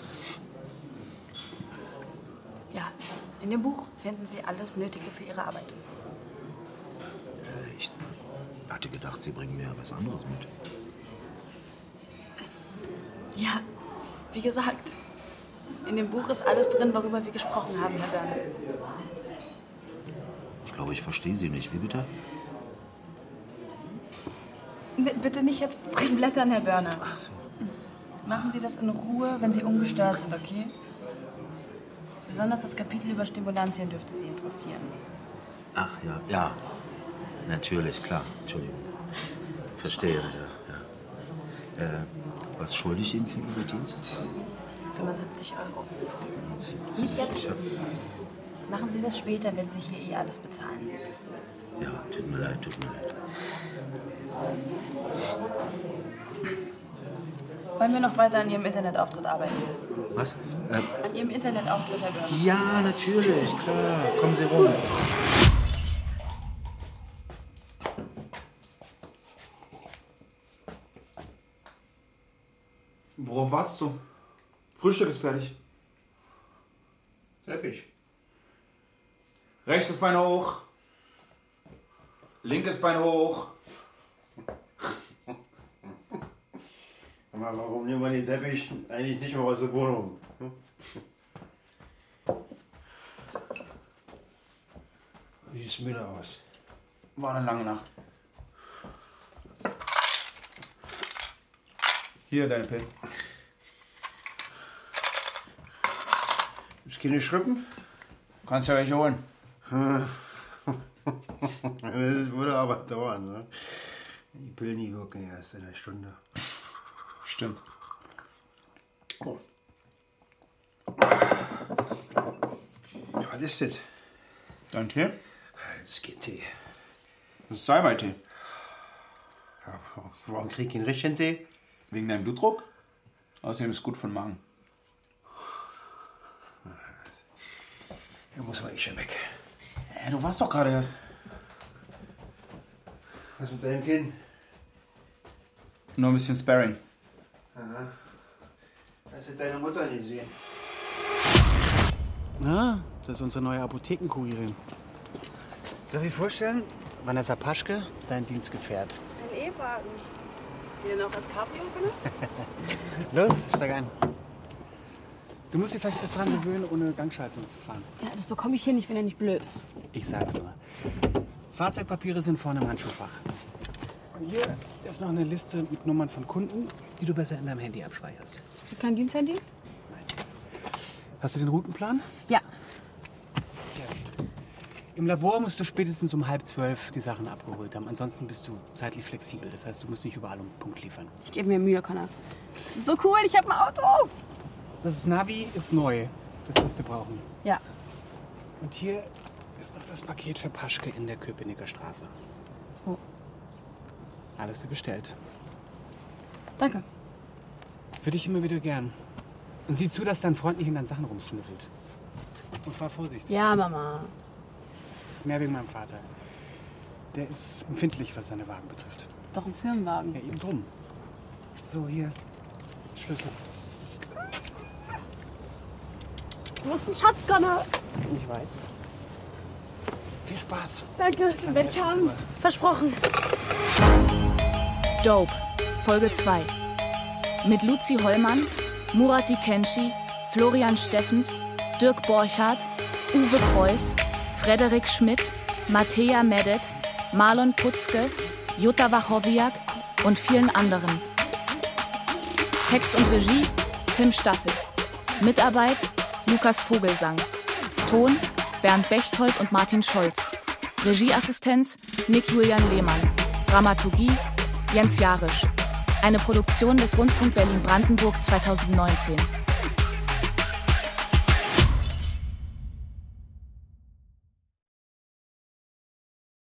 Ja, in dem Buch finden Sie alles Nötige für Ihre Arbeit. Ich hatte gedacht, Sie bringen mir was anderes mit. Ja, wie gesagt, in dem Buch ist alles drin, worüber wir gesprochen haben, Herr Börne. Ich glaube, ich verstehe Sie nicht. Wie bitte? Bitte nicht jetzt drin blättern, Herr Börne. Ach so. Machen Sie das in Ruhe, wenn Sie ungestört sind, okay? Besonders das Kapitel über Stimulantien dürfte Sie interessieren. Ach ja, ja. Natürlich, klar. Entschuldigung. Verstehe, ja. Was schulde ich Ihnen für Ihren Dienst? 75 Euro. Nicht jetzt. Machen Sie das später, wenn Sie hier alles bezahlen. Ja, tut mir leid. Wollen wir noch weiter an Ihrem Internetauftritt arbeiten? Was? An Ihrem Internetauftritt, Herr Börne. Ja, natürlich, klar. Kommen Sie rum. Worauf wartest du? Frühstück ist fertig. Teppich. Rechtes Bein hoch. Linkes Bein hoch. Aber warum nimmt man den Teppich eigentlich nicht mehr aus der Wohnung? Wie sieht's Müller aus? War eine lange Nacht. Hier, deine Pillen. Gibt's keine Schrippen? Kannst ja welche holen. Das würde aber dauern, ne? Die Pillen, die wirken erst in einer Stunde. Stimmt. Oh. Was ist das? Dein Tee? Das ist kein Tee. Das ist Salbeitee. Ja, warum krieg ich einen richtigen Tee? Wegen deinem Blutdruck? Außerdem ist es gut für den Magen. Da muss man schon weg. Du warst doch gerade erst. Was mit deinem Kind? Nur ein bisschen Sparring. Aha. Hast du deine Mutter nicht gesehen? Na, das ist unsere neue Apothekenkurierin. Darf ich vorstellen? Vanessa Paschke, dein Dienstgefährt. Ein E-Wagen. Den auch als Cabrio benutzt? Los, steig ein. Du musst dich vielleicht erst dran gewöhnen, ohne Gangschaltung zu fahren. Ja, das bekomme ich hin, ich bin ja nicht blöd. Ich sag's nur. Fahrzeugpapiere sind vorne im Handschuhfach. Und hier ist noch eine Liste mit Nummern von Kunden, die du besser in deinem Handy abspeicherst. Ich habe kein Diensthandy? Hast du den Routenplan? Ja. Sehr gut. Im Labor musst du spätestens um 11:30 die Sachen abgeholt haben. Ansonsten bist du zeitlich flexibel. Das heißt, du musst nicht überall um den Punkt liefern. Ich gebe mir Mühe, Connor. Das ist so cool, ich habe ein Auto. Das Navi ist neu. Das wirst du brauchen. Ja. Und hier ist noch das Paket für Paschke in der Köpenicker Straße. Oh. Alles wie bestellt. Danke. Für dich immer wieder gern. Und sieh zu, dass dein Freund nicht in deinen Sachen rumschnüffelt. Und fahr vorsichtig. Ja, Mama. Das ist mehr wegen meinem Vater. Der ist empfindlich, was seine Wagen betrifft. Das ist doch ein Firmenwagen. Ja, eben drum. So, hier. Schlüssel. Du hast einen Schatz, Connor. Ich weiß. Viel Spaß. Danke, Dann werd ich haben. Versprochen. Dope, Folge 2. Mit Luzi Hollmann, Murat Dikenci, Florian Steffens, Dirk Borchardt, Uwe Preuß, Frederik Schmidt, Mattea Medet, Marlon Putzke, Jutta Wachowiak und vielen anderen. Text und Regie Tim Staffel. Mitarbeit Lukas Vogelsang. Ton Bernd Bechtold und Martin Scholz. Regieassistenz Nick Julian Lehmann. Dramaturgie Jens Jarisch. Eine Produktion des Rundfunk Berlin-Brandenburg 2019.